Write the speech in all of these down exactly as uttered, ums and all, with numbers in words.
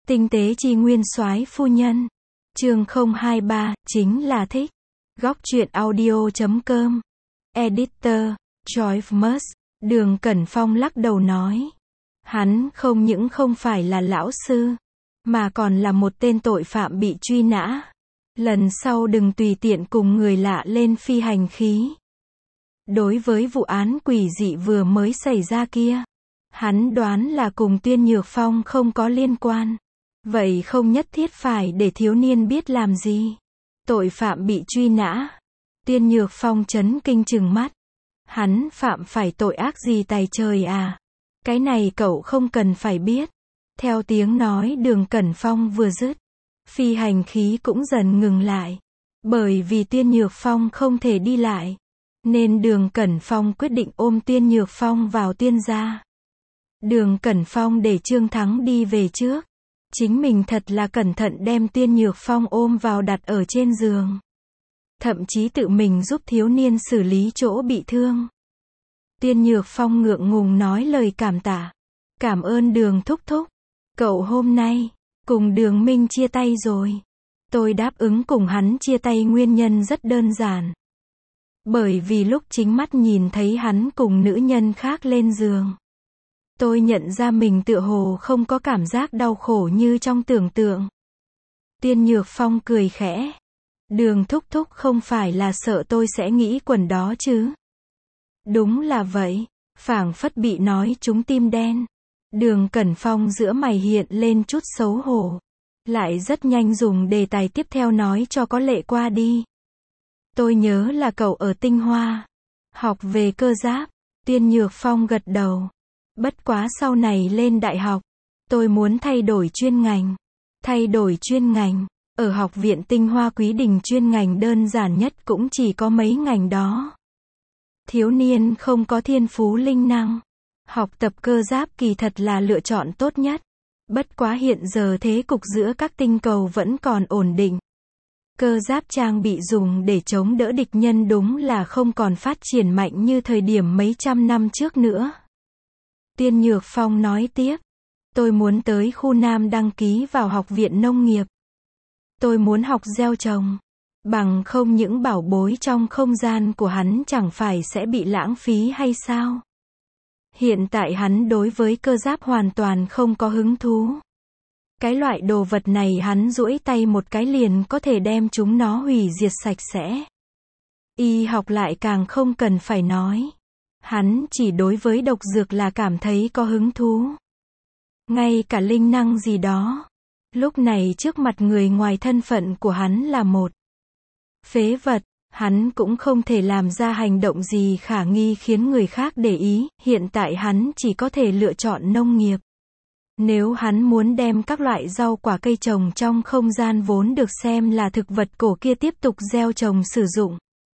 Tinh tế chi nguyên soái phu nhân. Chương không hai ba, chính là thích. Góc truyện audio chấm com. Editor, Joyce. Đường Cẩn Phong lắc đầu nói. Hắn không những không phải là lão sư, mà còn là một tên tội phạm bị truy nã. Lần sau đừng tùy tiện cùng người lạ lên phi hành khí. Đối với vụ án quỷ dị vừa mới xảy ra kia, hắn đoán là cùng Tuyên Nhược Phong không có liên quan. Vậy không nhất thiết phải để thiếu niên biết làm gì. Tội phạm bị truy nã. Tuyên Nhược Phong chấn kinh trừng mắt. Hắn phạm phải tội ác gì tày trời à? Cái này cậu không cần phải biết. Theo tiếng nói Đường Cẩn Phong vừa dứt, phi hành khí cũng dần ngừng lại. Bởi vì Tuyên Nhược Phong không thể đi lại, nên Đường Cẩn Phong quyết định ôm Tuyên Nhược Phong vào Tuyên gia. Đường Cẩn Phong để Trương Thắng đi về trước. Chính mình thật là cẩn thận đem Tuyên Nhược Phong ôm vào đặt ở trên giường. Thậm chí tự mình giúp thiếu niên xử lý chỗ bị thương. Tuyên Nhược Phong ngượng ngùng nói lời cảm tạ. Cảm ơn Đường thúc thúc. Cậu hôm nay cùng Đường Minh chia tay rồi. Tôi đáp ứng cùng hắn chia tay nguyên nhân rất đơn giản. Bởi vì lúc chính mắt nhìn thấy hắn cùng nữ nhân khác lên giường, tôi nhận ra mình tựa hồ không có cảm giác đau khổ như trong tưởng tượng. Tuyên Nhược Phong cười khẽ. Đường thúc thúc không phải là sợ tôi sẽ nghĩ quẩn đó chứ? Đúng là vậy. Phảng phất bị nói trúng tim đen. Đường Cẩn Phong giữa mày hiện lên chút xấu hổ. Lại rất nhanh dùng đề tài tiếp theo nói cho có lệ qua đi. Tôi nhớ là cậu ở Tinh Hoa học về cơ giáp. Tuyên Nhược Phong gật đầu. Bất quá sau này lên đại học, tôi muốn thay đổi chuyên ngành. Thay đổi chuyên ngành, ở học viện Tinh Hoa Quý Đình chuyên ngành đơn giản nhất cũng chỉ có mấy ngành đó. Thiếu niên không có thiên phú linh năng, học tập cơ giáp kỳ thật là lựa chọn tốt nhất. Bất quá hiện giờ thế cục giữa các tinh cầu vẫn còn ổn định. Cơ giáp trang bị dùng để chống đỡ địch nhân đúng là không còn phát triển mạnh như thời điểm mấy trăm năm trước nữa. Tuyên Nhược Phong nói tiếp. Tôi muốn tới khu Nam đăng ký vào học viện nông nghiệp. Tôi muốn học gieo trồng. Bằng không những bảo bối trong không gian của hắn chẳng phải sẽ bị lãng phí hay sao? Hiện tại hắn đối với cơ giáp hoàn toàn không có hứng thú. Cái loại đồ vật này hắn duỗi tay một cái liền có thể đem chúng nó hủy diệt sạch sẽ. Y học lại càng không cần phải nói. Hắn chỉ đối với độc dược là cảm thấy có hứng thú. Ngay cả linh năng gì đó. Lúc này trước mặt người ngoài thân phận của hắn là một phế vật, hắn cũng không thể làm ra hành động gì khả nghi khiến người khác để ý. Hiện tại hắn chỉ có thể lựa chọn nông nghiệp. Nếu hắn muốn đem các loại rau quả cây trồng trong không gian vốn được xem là thực vật cổ kia tiếp tục gieo trồng sử dụng,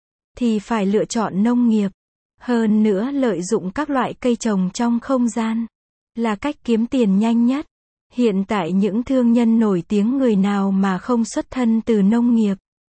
thì phải lựa chọn nông nghiệp. Hơn nữa lợi dụng các loại cây trồng trong không gian là cách kiếm tiền nhanh nhất. Hiện tại những thương nhân nổi tiếng người nào mà không xuất thân từ nông nghiệp.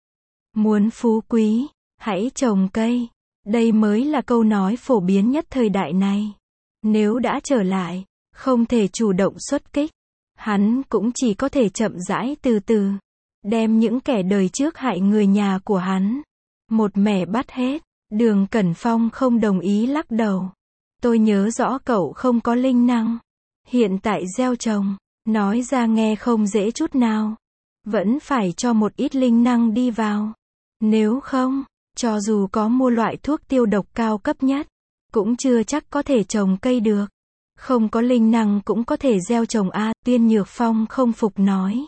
Muốn phú quý, hãy trồng cây. Đây mới là câu nói phổ biến nhất thời đại này. Nếu đã trở lại, không thể chủ động xuất kích, hắn cũng chỉ có thể chậm rãi từ từ, đem những kẻ đời trước hại người nhà của hắn một mẻ bắt hết. Đường Cẩn Phong không đồng ý lắc đầu. Tôi nhớ rõ cậu không có linh năng. Hiện tại gieo trồng, nói ra nghe không dễ chút nào. Vẫn phải cho một ít linh năng đi vào. Nếu không, cho dù có mua loại thuốc tiêu độc cao cấp nhất, cũng chưa chắc có thể trồng cây được. Không có linh năng cũng có thể gieo trồng a. Tuyên Nhược Phong không phục nói.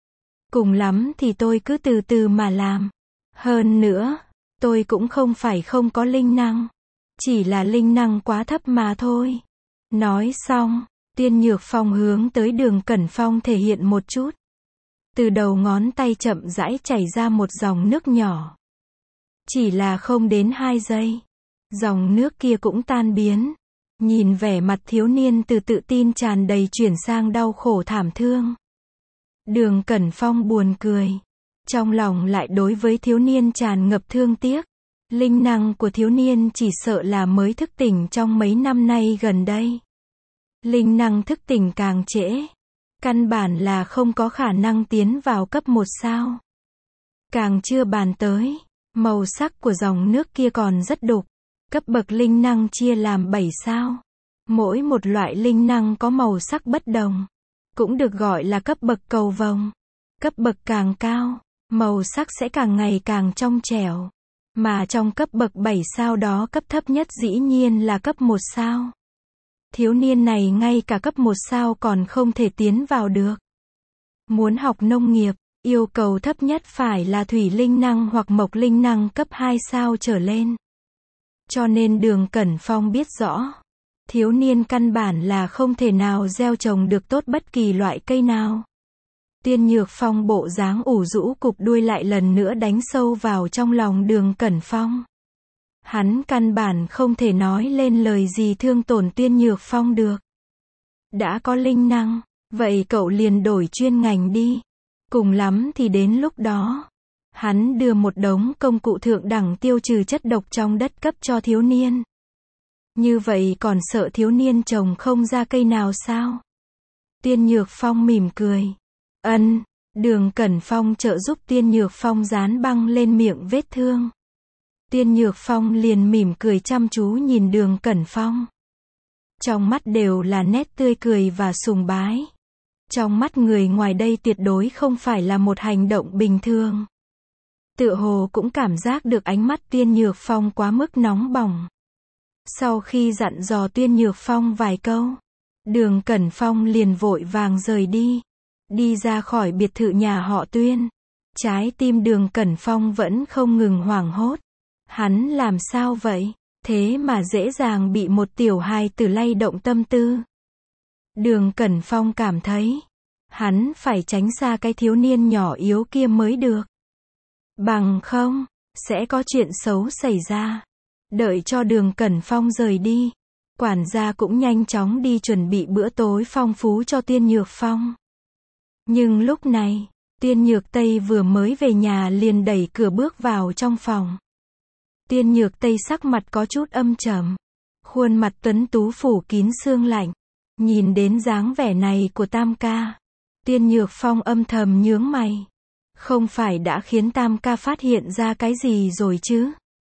Cùng lắm thì tôi cứ từ từ mà làm. Hơn nữa, tôi cũng không phải không có linh năng. Chỉ là linh năng quá thấp mà thôi. Nói xong, Tuyên Nhược Phong hướng tới Đường Cẩn Phong thể hiện một chút. Từ đầu ngón tay chậm rãi chảy ra một dòng nước nhỏ. Chỉ là không đến hai giây, dòng nước kia cũng tan biến. Nhìn vẻ mặt thiếu niên từ tự tin tràn đầy chuyển sang đau khổ thảm thương. Đường Cẩn Phong buồn cười. Trong lòng lại đối với thiếu niên tràn ngập thương tiếc. Linh năng của thiếu niên chỉ sợ là mới thức tỉnh trong mấy năm nay gần đây. Linh năng thức tỉnh càng trễ, Căn bản là không có khả năng tiến vào cấp một sao. Càng chưa bàn tới, màu sắc của dòng nước kia còn rất đục. Cấp bậc linh năng chia làm bảy sao. Mỗi một loại linh năng có màu sắc bất đồng. Cũng được gọi là cấp bậc cầu vồng. Cấp bậc càng cao, màu sắc sẽ càng ngày càng trong trẻo. Mà trong cấp bậc bảy sao đó, cấp thấp nhất dĩ nhiên là cấp một sao. Thiếu niên này ngay cả cấp một sao còn không thể tiến vào được. Muốn học nông nghiệp, yêu cầu thấp nhất phải là thủy linh năng hoặc mộc linh năng cấp hai sao trở lên. Cho nên Đường Cẩn Phong biết rõ, thiếu niên căn bản là không thể nào gieo trồng được tốt bất kỳ loại cây nào. Tiên Nhược Phong bộ dáng ủ rũ cụp đuôi lại lần nữa đánh sâu vào trong lòng Đường Cẩn Phong. Hắn căn bản không thể nói lên lời gì thương tổn Tiên Nhược Phong được. Đã có linh năng, vậy cậu liền đổi chuyên ngành đi. Cùng lắm thì đến lúc đó, hắn đưa một đống công cụ thượng đẳng tiêu trừ chất độc trong đất cấp cho thiếu niên. Như vậy còn sợ thiếu niên trồng không ra cây nào sao? Tiên Nhược Phong mỉm cười. Ân, Đường Cẩn Phong trợ giúp Tiên Nhược Phong dán băng lên miệng vết thương. Tiên Nhược Phong liền mỉm cười chăm chú nhìn Đường Cẩn Phong. Trong mắt đều là nét tươi cười và sùng bái. Trong mắt người ngoài đây tuyệt đối không phải là một hành động bình thường. Tựa hồ cũng cảm giác được ánh mắt Tiên Nhược Phong quá mức nóng bỏng. Sau khi dặn dò Tiên Nhược Phong vài câu, Đường Cẩn Phong liền vội vàng rời đi. Đi ra khỏi biệt thự nhà họ Tuyên. Trái tim Đường Cẩn Phong vẫn không ngừng hoảng hốt. Hắn làm sao vậy? Thế mà dễ dàng bị một tiểu hài tử lay động tâm tư. Đường Cẩn Phong cảm thấy, hắn phải tránh xa cái thiếu niên nhỏ yếu kia mới được. Bằng không, sẽ có chuyện xấu xảy ra. Đợi cho Đường Cẩn Phong rời đi, quản gia cũng nhanh chóng đi chuẩn bị bữa tối phong phú cho Tiên Nhược Phong. Nhưng lúc này, Tiên Nhược Tây vừa mới về nhà liền đẩy cửa bước vào trong phòng. Tiên Nhược Tây sắc mặt có chút âm trầm, khuôn mặt tuấn tú phủ kín sương lạnh. Nhìn đến dáng vẻ này của Tam ca, Tiên Nhược Phong âm thầm nhướng mày. Không phải đã khiến Tam ca phát hiện ra cái gì rồi chứ?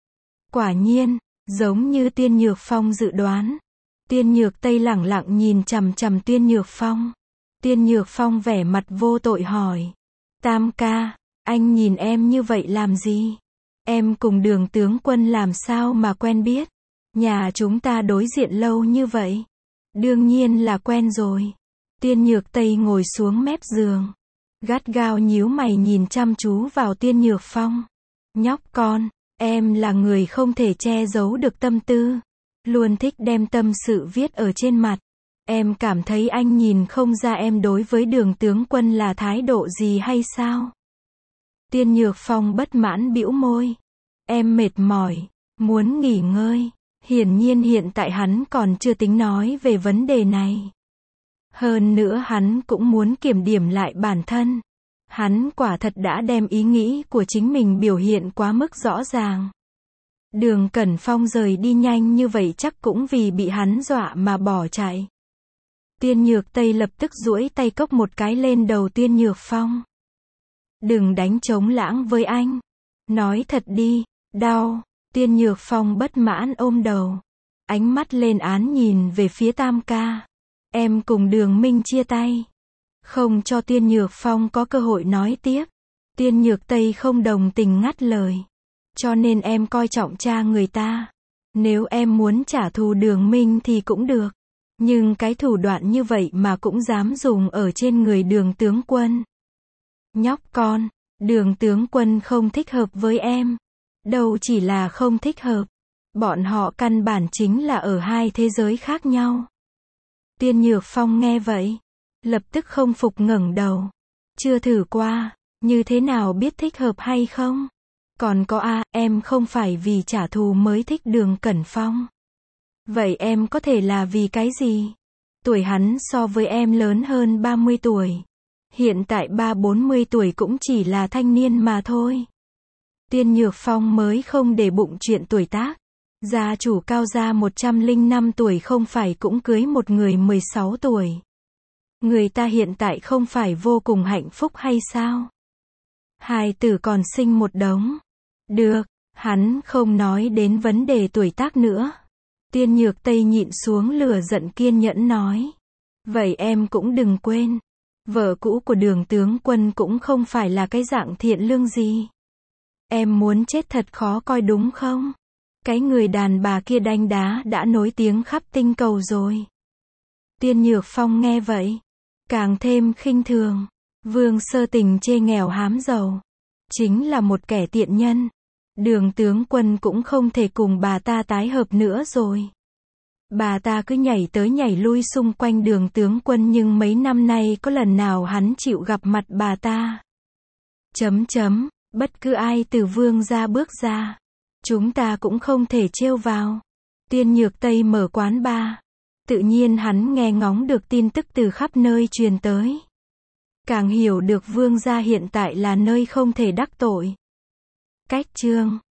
Quả nhiên, giống như Tiên Nhược Phong dự đoán, Tiên Nhược Tây lẳng lặng nhìn chằm chằm Tiên Nhược Phong. Tiên Nhược Phong vẻ mặt vô tội hỏi. Tam ca, anh nhìn em như vậy làm gì? Em cùng Đường tướng quân làm sao mà quen biết? Nhà chúng ta đối diện lâu như vậy. Đương nhiên là quen rồi. Tiên Nhược Tây ngồi xuống mép giường, gắt gao nhíu mày nhìn chăm chú vào Tiên Nhược Phong. Nhóc con, em là người không thể che giấu được tâm tư, luôn thích đem tâm sự viết ở trên mặt. Em cảm thấy anh nhìn không ra em đối với Đường tướng quân là thái độ gì hay sao? Tiên Nhược Phong bất mãn bĩu môi. Em mệt mỏi, muốn nghỉ ngơi. Hiển nhiên hiện tại hắn còn chưa tính nói về vấn đề này. Hơn nữa hắn cũng muốn kiểm điểm lại bản thân. Hắn quả thật đã đem ý nghĩ của chính mình biểu hiện quá mức rõ ràng. Đường Cẩn Phong rời đi nhanh như vậy chắc cũng vì bị hắn dọa mà bỏ chạy. Tiên Nhược Tây lập tức duỗi tay cốc một cái lên đầu Tiên Nhược Phong. Đừng đánh trống lãng với anh. Nói thật đi, đau. Tiên Nhược Phong bất mãn ôm đầu. Ánh mắt lên án nhìn về phía Tam ca. Em cùng Đường Minh chia tay. Không cho Tiên Nhược Phong có cơ hội nói tiếp. Tiên Nhược Tây không đồng tình ngắt lời. Cho nên em coi trọng cha người ta. Nếu em muốn trả thù Đường Minh thì cũng được. Nhưng cái thủ đoạn như vậy mà cũng dám dùng ở trên người Đường tướng quân. Nhóc con, Đường tướng quân không thích hợp với em. Đâu chỉ là không thích hợp. Bọn họ căn bản chính là ở hai thế giới khác nhau. Tiên Nhược Phong nghe vậy, lập tức không phục ngẩng đầu. Chưa thử qua, như thế nào biết thích hợp hay không? Còn có a, à, em không phải vì trả thù mới thích Đường Cẩn Phong. Vậy em có thể là vì cái gì? Tuổi hắn so với em lớn hơn ba mươi tuổi. Hiện tại ba bốn mươi tuổi cũng chỉ là thanh niên mà thôi. Tiên Nhược Phong mới không để bụng chuyện tuổi tác. Gia chủ Cao gia một trăm lẻ năm tuổi không phải cũng cưới một người mười sáu tuổi. Người ta hiện tại không phải vô cùng hạnh phúc hay sao? Hài tử còn sinh một đống. Được, hắn không nói đến vấn đề tuổi tác nữa. Tiên Nhược Tây nhịn xuống lửa giận kiên nhẫn nói. Vậy em cũng đừng quên. Vợ cũ của Đường tướng quân cũng không phải là cái dạng thiện lương gì. Em muốn chết thật khó coi đúng không? Cái người đàn bà kia đanh đá đã nổi tiếng khắp tinh cầu rồi. Tiên Nhược Phong nghe vậy, càng thêm khinh thường. Vương Sơ Tình chê nghèo hám giàu. Chính là một kẻ tiện nhân. Đường tướng quân cũng không thể cùng bà ta tái hợp nữa rồi. Bà ta cứ nhảy tới nhảy lui xung quanh Đường tướng quân nhưng mấy năm nay có lần nào hắn chịu gặp mặt bà ta. Chấm chấm, bất cứ ai từ Vương gia bước ra, chúng ta cũng không thể trêu vào. Tiên Nhược Tây mở quán bar. Tự nhiên hắn nghe ngóng được tin tức từ khắp nơi truyền tới. Càng hiểu được Vương gia hiện tại là nơi không thể đắc tội. Cách chương